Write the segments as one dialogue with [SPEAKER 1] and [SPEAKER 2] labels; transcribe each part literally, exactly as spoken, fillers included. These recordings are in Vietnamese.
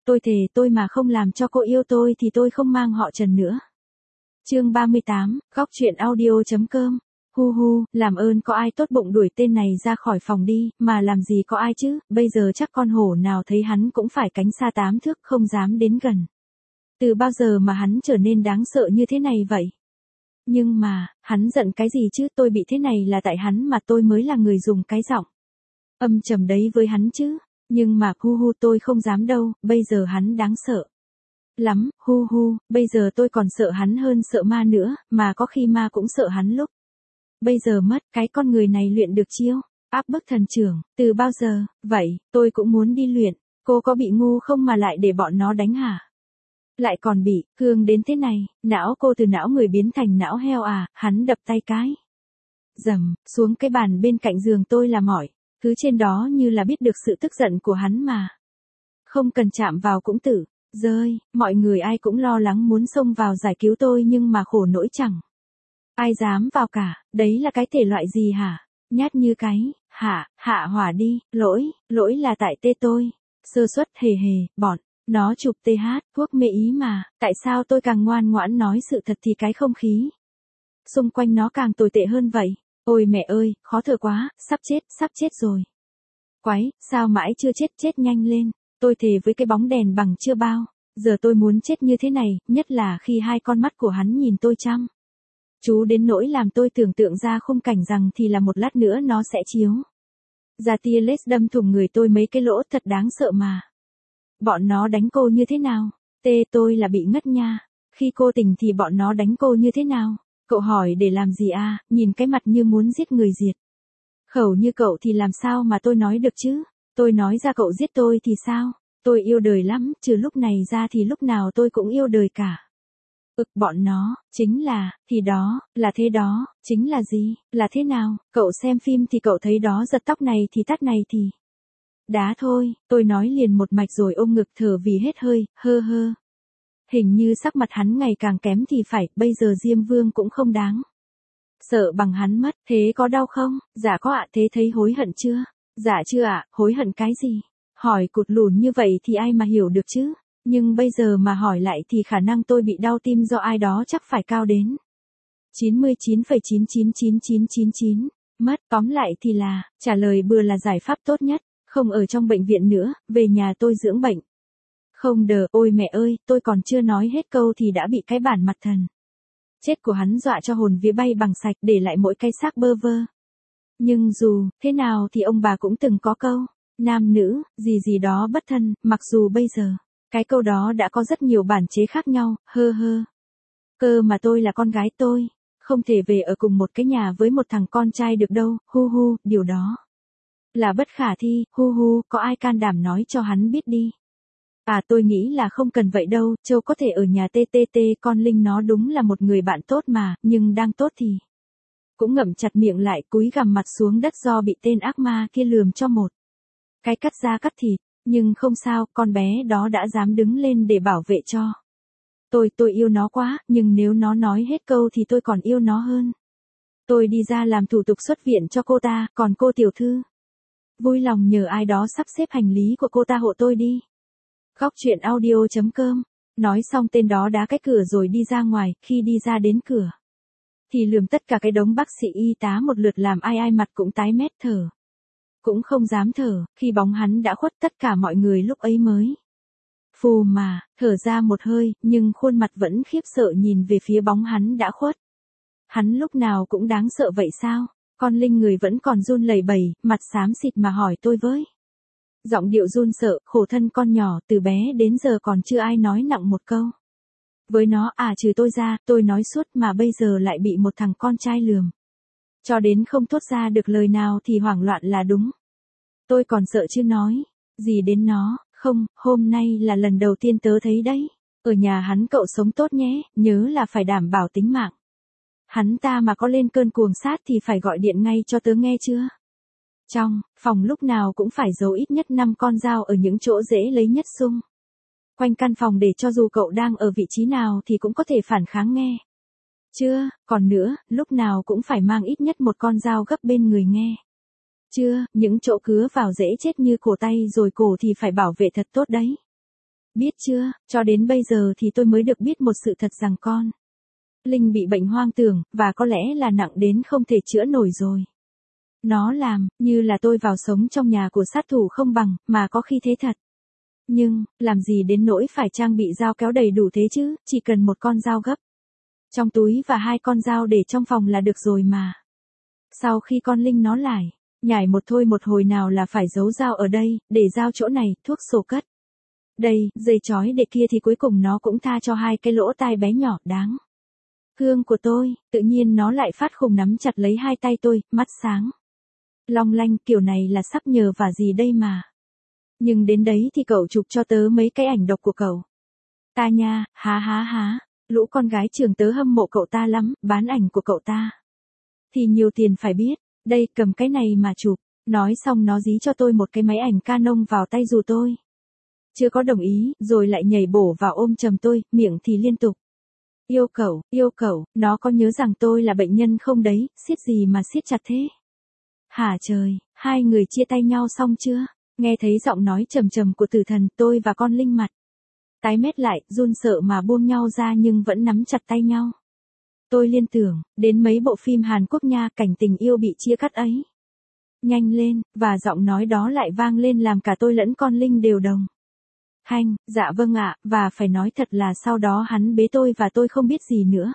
[SPEAKER 1] Tôi thề tôi mà không làm cho cô yêu tôi thì tôi không mang họ Trần nữa. Chương ba mươi tám, góc truyện audio.com. Hu hu, làm ơn có ai tốt bụng đuổi tên này ra khỏi phòng đi, mà làm gì có ai chứ, bây giờ chắc con hổ nào thấy hắn cũng phải cánh xa tám thước không dám đến gần. Từ bao giờ mà hắn trở nên đáng sợ như thế này vậy? Nhưng mà, hắn giận cái gì chứ, tôi bị thế này là tại hắn mà tôi mới là người dùng cái giọng âm trầm đấy với hắn chứ. Nhưng mà hu hu tôi không dám đâu, bây giờ hắn đáng sợ lắm, hu hu, bây giờ tôi còn sợ hắn hơn sợ ma nữa, mà có khi ma cũng sợ hắn lúc bây giờ mất. Cái con người này luyện được chiêu áp bức thần trưởng, từ bao giờ? Vậy, tôi cũng muốn đi luyện. Cô có bị ngu không mà lại để bọn nó đánh hả? Lại còn bị, cương đến thế này, não cô từ não người biến thành não heo à, hắn đập tay cái dầm, xuống cái bàn bên cạnh giường tôi là mỏi. Thứ trên đó như là biết được sự tức giận của hắn mà. Không cần chạm vào cũng tự rơi, mọi người ai cũng lo lắng muốn xông vào giải cứu tôi nhưng mà khổ nỗi chẳng ai dám vào cả. Đấy là cái thể loại gì hả? Nhát như cái, hạ, hạ hỏa đi, lỗi, lỗi là tại tê tôi. Sơ suất hề hề, bọn nó chụp tê hát, thuốc mê ý mà, tại sao tôi càng ngoan ngoãn nói sự thật thì cái không khí xung quanh nó càng tồi tệ hơn vậy? Ôi mẹ ơi, khó thở quá, sắp chết, sắp chết rồi. Quái, sao mãi chưa chết, chết nhanh lên. Tôi thề với cái bóng đèn bằng chưa bao giờ tôi muốn chết như thế này, nhất là khi hai con mắt của hắn nhìn tôi chăm chú đến nỗi làm tôi tưởng tượng ra khung cảnh rằng thì là một lát nữa nó sẽ chiếu ra tia laser đâm thủng người tôi mấy cái lỗ thật đáng sợ mà. Bọn nó đánh cô như thế nào? Tê tôi là bị ngất nha. Khi cô tỉnh thì bọn nó đánh cô như thế nào? Cậu hỏi để làm gì à, nhìn cái mặt như muốn giết người diệt khẩu như cậu thì làm sao mà tôi nói được chứ? Tôi nói ra cậu giết tôi thì sao? Tôi yêu đời lắm, trừ lúc này ra thì lúc nào tôi cũng yêu đời cả. Ực bọn nó, chính là, thì đó, là thế đó, chính là gì, là thế nào? Cậu xem phim thì cậu thấy đó giật tóc này thì tắt này thì đá thôi. Tôi nói liền một mạch rồi ôm ngực thở vì hết hơi, hơ hơ. Hình như sắc mặt hắn ngày càng kém thì phải, bây giờ Diêm Vương cũng không đáng sợ bằng hắn mất. Thế có đau không? Dạ có ạ. Thế thấy hối hận chưa? Dạ chưa ạ. Hối hận cái gì? Hỏi cụt lùn như vậy thì ai mà hiểu được chứ? Nhưng bây giờ mà hỏi lại thì khả năng tôi bị đau tim do ai đó chắc phải cao đến chín mươi chín phẩy chín chín chín chín chín chín mất. Tóm lại thì là, trả lời bừa là giải pháp tốt nhất. Không ở trong bệnh viện nữa, về nhà tôi dưỡng bệnh. Không đờ, ôi mẹ ơi, tôi còn chưa nói hết câu thì đã bị cái bản mặt thần chết của hắn dọa cho hồn vía bay bằng sạch, để lại mỗi cái xác bơ vơ. Nhưng dù thế nào thì ông bà cũng từng có câu nam nữ gì gì đó bất thân, mặc dù bây giờ cái câu đó đã có rất nhiều bản chế khác nhau, hơ hơ. Cơ mà tôi là con gái tôi không thể về ở cùng một cái nhà với một thằng con trai được đâu, hu hu, điều đó là bất khả thi, hu hu, có ai can đảm nói cho hắn biết đi. À tôi nghĩ là không cần vậy đâu, Châu có thể ở nhà tê tê tê, con Linh nó đúng là một người bạn tốt mà, nhưng đang tốt thì cũng ngậm chặt miệng lại, cúi gằm mặt xuống đất do bị tên ác ma kia lườm cho một cái cắt da cắt thịt. Nhưng không sao, con bé đó đã dám đứng lên để bảo vệ cho tôi, tôi yêu nó quá, nhưng nếu nó nói hết câu thì tôi còn yêu nó hơn. Tôi đi ra làm thủ tục xuất viện cho cô ta, còn cô tiểu thư vui lòng nhờ ai đó sắp xếp hành lý của cô ta hộ tôi đi. Góc truyện audio.com. Nói xong tên đó đá cái cửa rồi đi ra ngoài, khi đi ra đến cửa thì lườm tất cả cái đống bác sĩ y tá một lượt làm ai ai mặt cũng tái mét, thở cũng không dám thở. Khi bóng hắn đã khuất tất cả mọi người lúc ấy mới phù mà thở ra một hơi, nhưng khuôn mặt vẫn khiếp sợ nhìn về phía bóng hắn đã khuất. Hắn lúc nào cũng đáng sợ vậy sao? Con Linh người vẫn còn run lẩy bẩy, mặt xám xịt mà hỏi tôi với giọng điệu run sợ, khổ thân con nhỏ, từ bé đến giờ còn chưa ai nói nặng một câu với nó à, trừ tôi ra. Tôi nói suốt mà bây giờ lại bị một thằng con trai lườm cho đến không thốt ra được lời nào thì hoảng loạn là đúng. Tôi còn sợ chứ nói gì đến nó. Không, hôm nay là lần đầu tiên tớ thấy đấy. Ở nhà hắn cậu sống tốt nhé, nhớ là phải đảm bảo tính mạng hắn ta, mà có lên cơn cuồng sát thì phải gọi điện ngay cho tớ nghe chưa. Trong phòng lúc nào cũng phải giấu ít nhất năm con dao ở những chỗ dễ lấy nhất xung quanh căn phòng, để cho dù cậu đang ở vị trí nào thì cũng có thể phản kháng nghe chưa. Còn nữa, lúc nào cũng phải mang ít nhất một con dao gấp bên người nghe chưa. Những chỗ cứa vào dễ chết như cổ tay rồi cổ thì phải bảo vệ thật tốt đấy. Biết chưa, cho đến bây giờ thì tôi mới được biết một sự thật rằng con Linh bị bệnh hoang tưởng, và có lẽ là nặng đến không thể chữa nổi rồi. Nó làm, như là tôi vào sống trong nhà của sát thủ không bằng, mà có khi thế thật. Nhưng, làm gì đến nỗi phải trang bị dao kéo đầy đủ thế chứ, chỉ cần một con dao gấp trong túi và hai con dao để trong phòng là được rồi mà. Sau khi con Linh nó lại nhảy một thôi một hồi nào là phải giấu dao ở đây, để dao chỗ này, thuốc sổ cất đây, dây chói để kia thì cuối cùng nó cũng tha cho hai cái lỗ tai bé nhỏ đáng thương của tôi, tự nhiên nó lại phát khùng nắm chặt lấy hai tay tôi, mắt sáng long lanh, kiểu này là sắp nhờ vả gì đây mà. Nhưng đến đấy thì cậu chụp cho tớ mấy cái ảnh độc của cậu ta nha, há há há, lũ con gái trường tớ hâm mộ cậu ta lắm, bán ảnh của cậu ta thì nhiều tiền phải biết, đây cầm cái này mà chụp. Nói xong nó dí cho tôi một cái máy ảnh Canon vào tay dù tôi chưa có đồng ý, rồi lại nhảy bổ vào ôm chầm tôi, miệng thì liên tục yêu cậu, yêu cậu, nó có nhớ rằng tôi là bệnh nhân không đấy, siết gì mà siết chặt thế. Hả trời, hai người chia tay nhau xong chưa? Nghe thấy giọng nói trầm trầm của tử thần, tôi và con Linh mặt tái mét lại, run sợ mà buông nhau ra nhưng vẫn nắm chặt tay nhau. Tôi liên tưởng đến mấy bộ phim Hàn Quốc nha, cảnh tình yêu bị chia cắt ấy. Nhanh lên, và giọng nói đó lại vang lên làm cả tôi lẫn con Linh đều đồng thanh, dạ vâng ạ, và phải nói thật là sau đó hắn bế tôi và tôi không biết gì nữa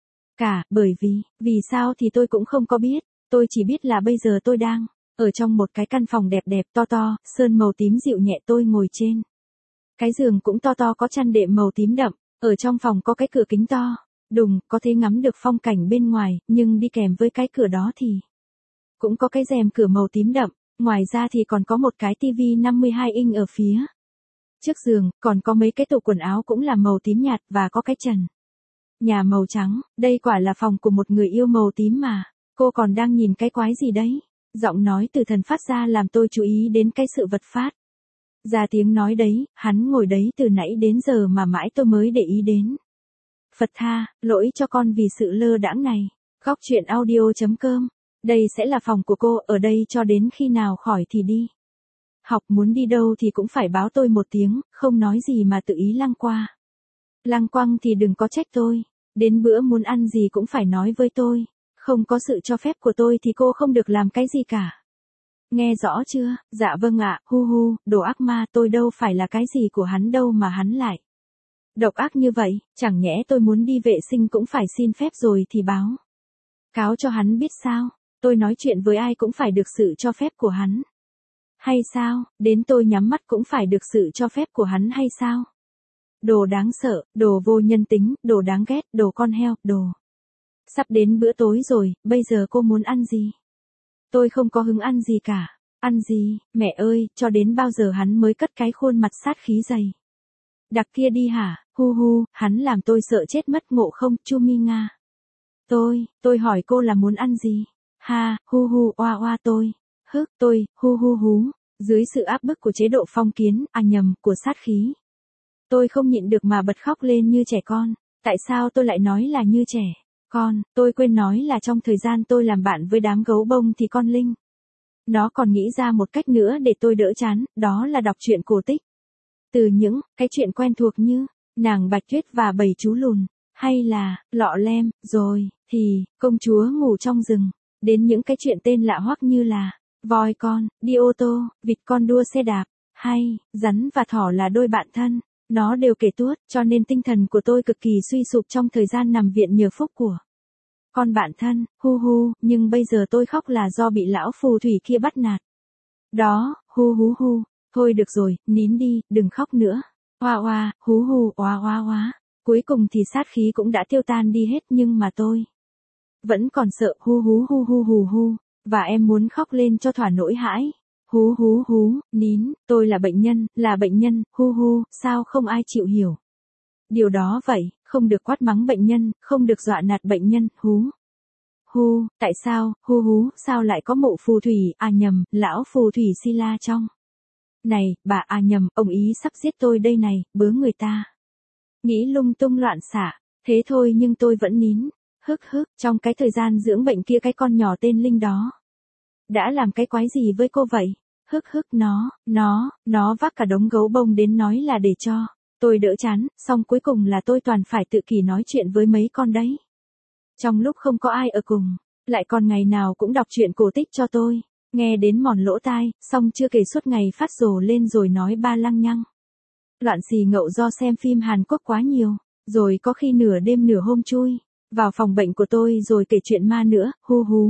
[SPEAKER 1] cả, bởi vì, vì sao thì tôi cũng không có biết, tôi chỉ biết là bây giờ tôi đang ở trong một cái căn phòng đẹp đẹp to to, sơn màu tím dịu nhẹ, tôi ngồi trên cái giường cũng to to có chăn đệm màu tím đậm, ở trong phòng có cái cửa kính to đùng, có thể ngắm được phong cảnh bên ngoài, nhưng đi kèm với cái cửa đó thì cũng có cái rèm cửa màu tím đậm, ngoài ra thì còn có một cái tivi năm mươi hai inch ở phía trước giường, còn có mấy cái tủ quần áo cũng là màu tím nhạt và có cái trần nhà màu trắng, đây quả là phòng của một người yêu màu tím mà. Cô còn đang nhìn cái quái gì đấy? Giọng nói từ thần phát ra làm tôi chú ý đến cái sự vật phát ra tiếng nói đấy, hắn ngồi đấy từ nãy đến giờ mà mãi tôi mới để ý đến. Phật tha, lỗi cho con vì sự lơ đãng này. Góc truyện audio.com. Đây sẽ là phòng của cô, ở đây cho đến khi nào khỏi thì đi. Học muốn đi đâu thì cũng phải báo tôi một tiếng, không nói gì mà tự ý lăng qua. Lăng quăng thì đừng có trách tôi. Đến bữa muốn ăn gì cũng phải nói với tôi. Không có sự cho phép của tôi thì cô không được làm cái gì cả. Nghe rõ chưa? Dạ vâng ạ, hu hu, đồ ác ma, tôi đâu phải là cái gì của hắn đâu mà hắn lại độc ác như vậy, chẳng nhẽ tôi muốn đi vệ sinh cũng phải xin phép rồi thì báo cáo cho hắn biết sao? Tôi nói chuyện với ai cũng phải được sự cho phép của hắn. Hay sao? Đến tôi nhắm mắt cũng phải được sự cho phép của hắn hay sao? Đồ đáng sợ, đồ vô nhân tính, đồ đáng ghét, đồ con heo, đồ. Sắp đến bữa tối rồi, bây giờ cô muốn ăn gì? Tôi không có hứng ăn gì cả. Ăn gì, mẹ ơi, cho đến bao giờ hắn mới cất cái khuôn mặt sát khí dày đặc kia đi hả? Hu hu, hắn làm tôi sợ chết mất, ngộ không, Chu Mi Nga. Tôi, tôi hỏi cô là muốn ăn gì? Ha, hu hu, oa oa tôi. Hức, tôi, hu hu hú. Dưới sự áp bức của chế độ phong kiến, à nhầm, của sát khí. Tôi không nhịn được mà bật khóc lên như trẻ con. Tại sao tôi lại nói là như trẻ con? Tôi quên nói là trong thời gian tôi làm bạn với đám gấu bông thì con Linh nó còn nghĩ ra một cách nữa để tôi đỡ chán, đó là đọc truyện cổ tích. Từ những cái chuyện quen thuộc như Nàng Bạch Tuyết và Bảy Chú Lùn, hay là Lọ Lem, rồi thì Công Chúa Ngủ Trong Rừng, đến những cái chuyện tên lạ hoắc như là Voi Con, Đi Ô Tô, Vịt Con Đua Xe Đạp, hay Rắn và Thỏ là đôi bạn thân. Nó đều kể tuốt, cho nên tinh thần của tôi cực kỳ suy sụp trong thời gian nằm viện nhờ phúc của con bạn thân, hu hu, nhưng bây giờ tôi khóc là do bị lão phù thủy kia bắt nạt. Đó, hu hu hu, thôi được rồi, nín đi, đừng khóc nữa. Hoa hoa, hú hu, oa oa oa. Cuối cùng thì sát khí cũng đã tiêu tan đi hết nhưng mà tôi vẫn còn sợ, hu hú hu hu hù hu, và em muốn khóc lên cho thỏa nỗi hãi. Hú hú hú, nín, tôi là bệnh nhân, là bệnh nhân, hu hu, sao không ai chịu hiểu điều đó vậy, không được quát mắng bệnh nhân, không được dọa nạt bệnh nhân, hú. Hu, tại sao, hu hú, sao lại có mụ phù thủy, à nhầm, lão phù thủy Si La trong. Này, bà à nhầm, ông ý sắp giết tôi đây này, bớ người ta. Nghĩ lung tung loạn xạ, thế thôi nhưng tôi vẫn nín, hức hức, trong cái thời gian dưỡng bệnh kia cái con nhỏ tên Linh đó đã làm cái quái gì với cô vậy? Hức hức nó, nó, nó vác cả đống gấu bông đến nói là để cho Tôi đỡ chán, xong cuối cùng là tôi toàn phải tự kỷ nói chuyện với mấy con đấy. Trong lúc không có ai ở cùng, lại còn ngày nào cũng đọc truyện cổ tích cho tôi, nghe đến mòn lỗ tai, xong chưa kể suốt ngày phát rồ lên rồi nói ba lăng nhăng. Loạn xì ngậu do xem phim Hàn Quốc quá nhiều, rồi có khi nửa đêm nửa hôm chui vào phòng bệnh của tôi rồi kể chuyện ma nữa, hu hú.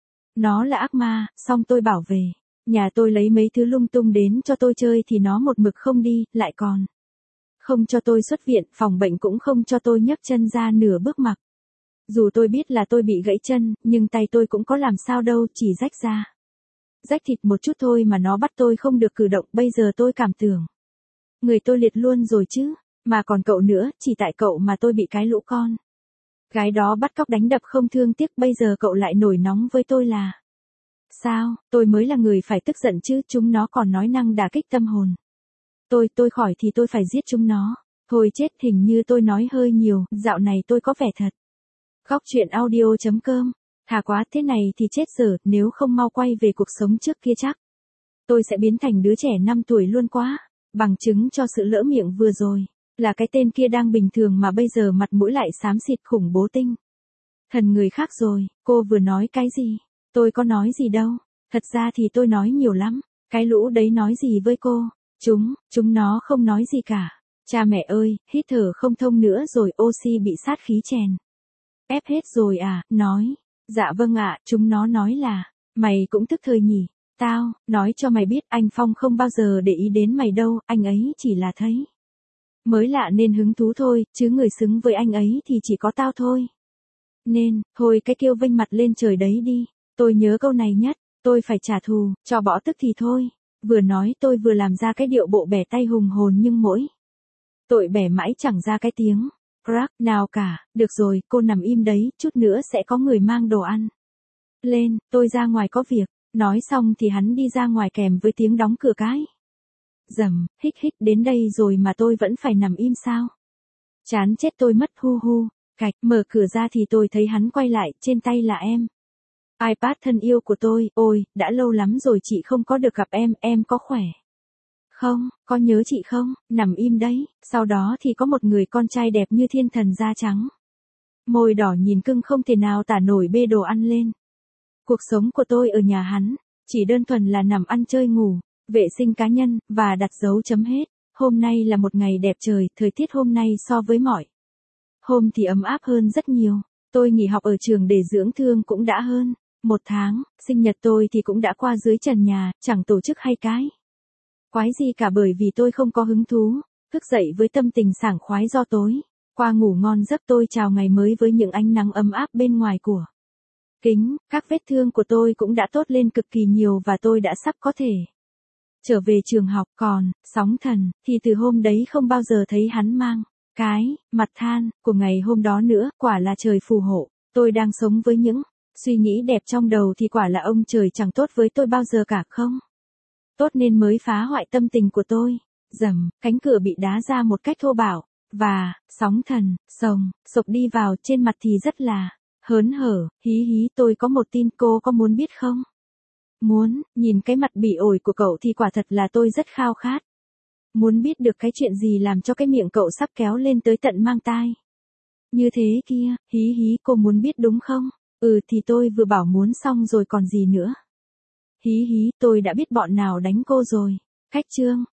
[SPEAKER 1] Nó là ác ma, xong tôi bảo về. Nhà tôi lấy mấy thứ lung tung đến cho tôi chơi thì nó một mực không đi, lại còn không cho tôi xuất viện, phòng bệnh cũng không cho tôi nhấc chân ra nửa bước mặc. Dù tôi biết là tôi bị gãy chân, nhưng tay tôi cũng có làm sao đâu, chỉ rách ra. Rách thịt một chút thôi mà nó bắt tôi không được cử động, bây giờ tôi cảm tưởng người tôi liệt luôn rồi chứ, mà còn cậu nữa, chỉ tại cậu mà tôi bị cái lũ con gái đó bắt cóc đánh đập không thương tiếc, bây giờ cậu lại nổi nóng với tôi là sao? Tôi mới là người phải tức giận chứ, chúng nó còn nói năng đả kích tâm hồn. Tôi, tôi khỏi thì tôi phải giết chúng nó. Thôi chết, hình như tôi nói hơi nhiều, dạo này tôi có vẻ thật. Góc truyện audio chấm com. Thà quá, thế này thì chết dở, nếu không mau quay về cuộc sống trước kia chắc tôi sẽ biến thành đứa trẻ năm tuổi luôn quá. Bằng chứng cho sự lỡ miệng vừa rồi, là cái tên kia đang bình thường mà bây giờ mặt mũi lại xám xịt khủng bố tinh thần người khác rồi. Cô vừa nói cái gì? Tôi có nói gì đâu. Thật ra thì tôi nói nhiều lắm. Cái lũ đấy nói gì với cô? Chúng, chúng nó không nói gì cả. Cha mẹ ơi, hít thở không thông nữa rồi, oxy bị sát khí chèn ép hết rồi à? Nói. Dạ vâng ạ, chúng nó nói là, mày cũng tức thời nhỉ? Tao, nói cho mày biết, anh Phong không bao giờ để ý đến mày đâu, anh ấy chỉ là thấy mới lạ nên hứng thú thôi, chứ người xứng với anh ấy thì chỉ có tao thôi. Nên, thôi cái kêu vênh mặt lên trời đấy đi. Tôi nhớ câu này nhất, tôi phải trả thù, cho bỏ tức thì thôi. Vừa nói tôi vừa làm ra cái điệu bộ bẻ tay hùng hồn nhưng mỗi tội bẻ mãi chẳng ra cái tiếng crack nào cả. Được rồi, cô nằm im đấy, chút nữa sẽ có người mang đồ ăn lên, tôi ra ngoài có việc. Nói xong thì hắn đi ra ngoài kèm với tiếng đóng cửa cái. Dầm, hích hích, đến đây rồi mà tôi vẫn phải nằm im sao? Chán chết tôi mất, hu hu. Cạch, mở cửa ra thì tôi thấy hắn quay lại, trên tay là em. iPad thân yêu của tôi, ôi, đã lâu lắm rồi chị không có được gặp em, em có khỏe không? Có nhớ chị không? Nằm im đấy. Sau đó thì có một người con trai đẹp như thiên thần da trắng, môi đỏ nhìn cưng không thể nào tả nổi bê đồ ăn lên. Cuộc sống của tôi ở nhà hắn chỉ đơn thuần là nằm ăn chơi ngủ, vệ sinh cá nhân, và đặt dấu chấm hết. Hôm nay là một ngày đẹp trời, thời tiết hôm nay so với mọi hôm thì ấm áp hơn rất nhiều. Tôi nghỉ học ở trường để dưỡng thương cũng đã hơn một tháng, sinh nhật tôi thì cũng đã qua dưới trần nhà, chẳng tổ chức hay cái quái gì cả bởi vì tôi không có hứng thú. Thức dậy với tâm tình sảng khoái do tối qua ngủ ngon giấc, tôi chào ngày mới với những ánh nắng ấm áp bên ngoài của kính. Các vết thương của tôi cũng đã tốt lên cực kỳ nhiều và tôi đã sắp có thể trở về trường học. Còn Sóng Thần thì từ hôm đấy không bao giờ thấy hắn mang cái mặt than của ngày hôm đó nữa. Quả là trời phù hộ, tôi đang sống với những suy nghĩ đẹp trong đầu thì quả là ông trời chẳng tốt với tôi bao giờ cả, không tốt nên mới phá hoại tâm tình của tôi. Dầm, cánh cửa bị đá ra một cách thô bạo, và Sóng Thần sồng sộc đi vào, trên mặt thì rất là hớn hở. Hí hí, tôi có một tin, cô có muốn biết không? Muốn. Nhìn cái mặt bỉ ổi của cậu thì quả thật là tôi rất khao khát muốn biết được cái chuyện gì làm cho cái miệng cậu sắp kéo lên tới tận mang tai như thế kia. Hí hí, cô muốn biết đúng không? Ừ thì tôi vừa bảo muốn xong rồi còn gì nữa. Hí hí, tôi đã biết bọn nào đánh cô rồi. Khách trương,